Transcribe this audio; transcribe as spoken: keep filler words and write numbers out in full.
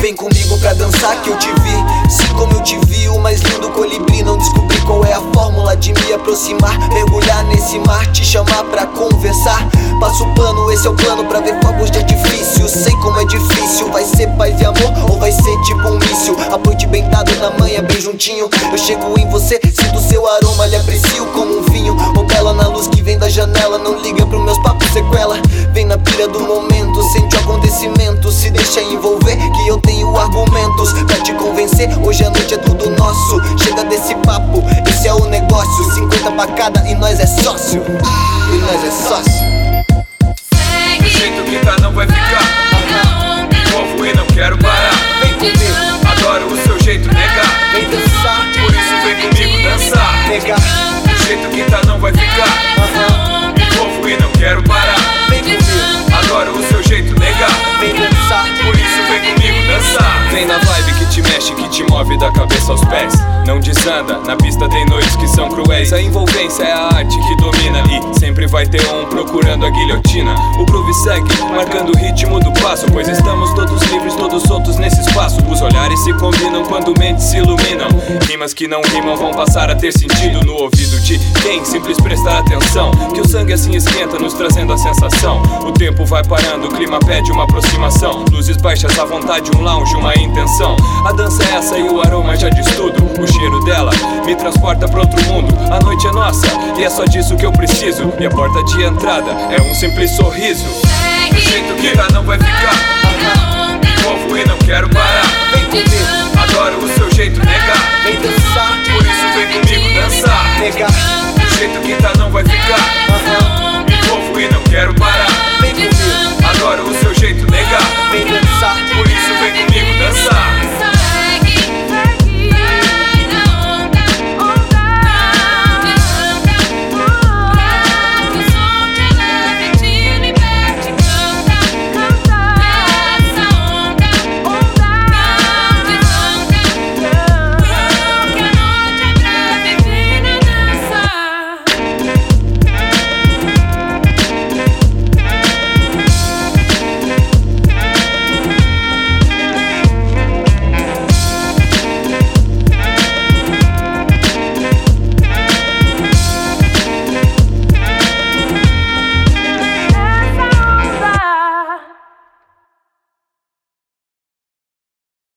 Vem comigo pra dançar que eu te vi. Sim, como eu te vi, o mais lindo colibri. Não descobri qual é a fórmula de me aproximar, mergulhar nesse mar, te chamar pra conversar. Passo o pano, esse é o plano pra ver fogos de artifício. Sei como é difícil, vai ser paz e amor ou vai ser tipo um míssil? A noite bem dado na manhã, bem juntinho. Eu chego em você, sinto seu aroma, lhe aprecio como um vinho. Ou bela na luz que vem da janela, não liga pros meus papos sequela. Vem na pira do momento, sente o acontecimento, se deixa envolver que eu tenho argumentos pra te convencer. Hoje a noite é tudo nosso, chega desse papo, esse é o negócio. Cinquenta pra cada e nós é sócio, e nós é sócio. Do jeito que tá não vai ficar, envolvo e não quero parar. Vem comigo, adoro o seu jeito, nega. vem dançar, Por isso vem comigo dançar. nega. Do jeito que tá não vai ficar, envolvo e não quero parar. Vem comigo, Adoro o seu jeito, nega. vem dançar. Por isso vem comigo dançar. Vem na vibe que te mexe, que te move da cabeça aos pés. Não desanda, na pista tem noites que são cruéis. A envolvência é a arte que domina e sempre vai ter um procurando a guilhotina. O groove segue, marcando o ritmo do passo, pois estamos todos livres, todos soltos nesse espaço. Os olhares se combinam quando mentes se iluminam. Rimas que não rimam vão passar a ter sentido no ouvido de quem simples prestar atenção. Que o sangue assim esquenta, nos trazendo a sensação. O tempo vai parando, o clima pede uma aproximação. Luzes baixas, à vontade, um lounge, uma intenção. A dança é essa e o aroma já diz tudo. O cheiro dela me transporta pra outro mundo. A noite é nossa e é só disso que eu preciso. E a porta de entrada é um simples sorriso. Do jeito que tá não vai ficar, envolvo e não quero parar. Vem comigo, Adoro o seu jeito, nega. vem dançar, Por isso vem comigo dançar. nega. Do jeito que tá não vai ficar,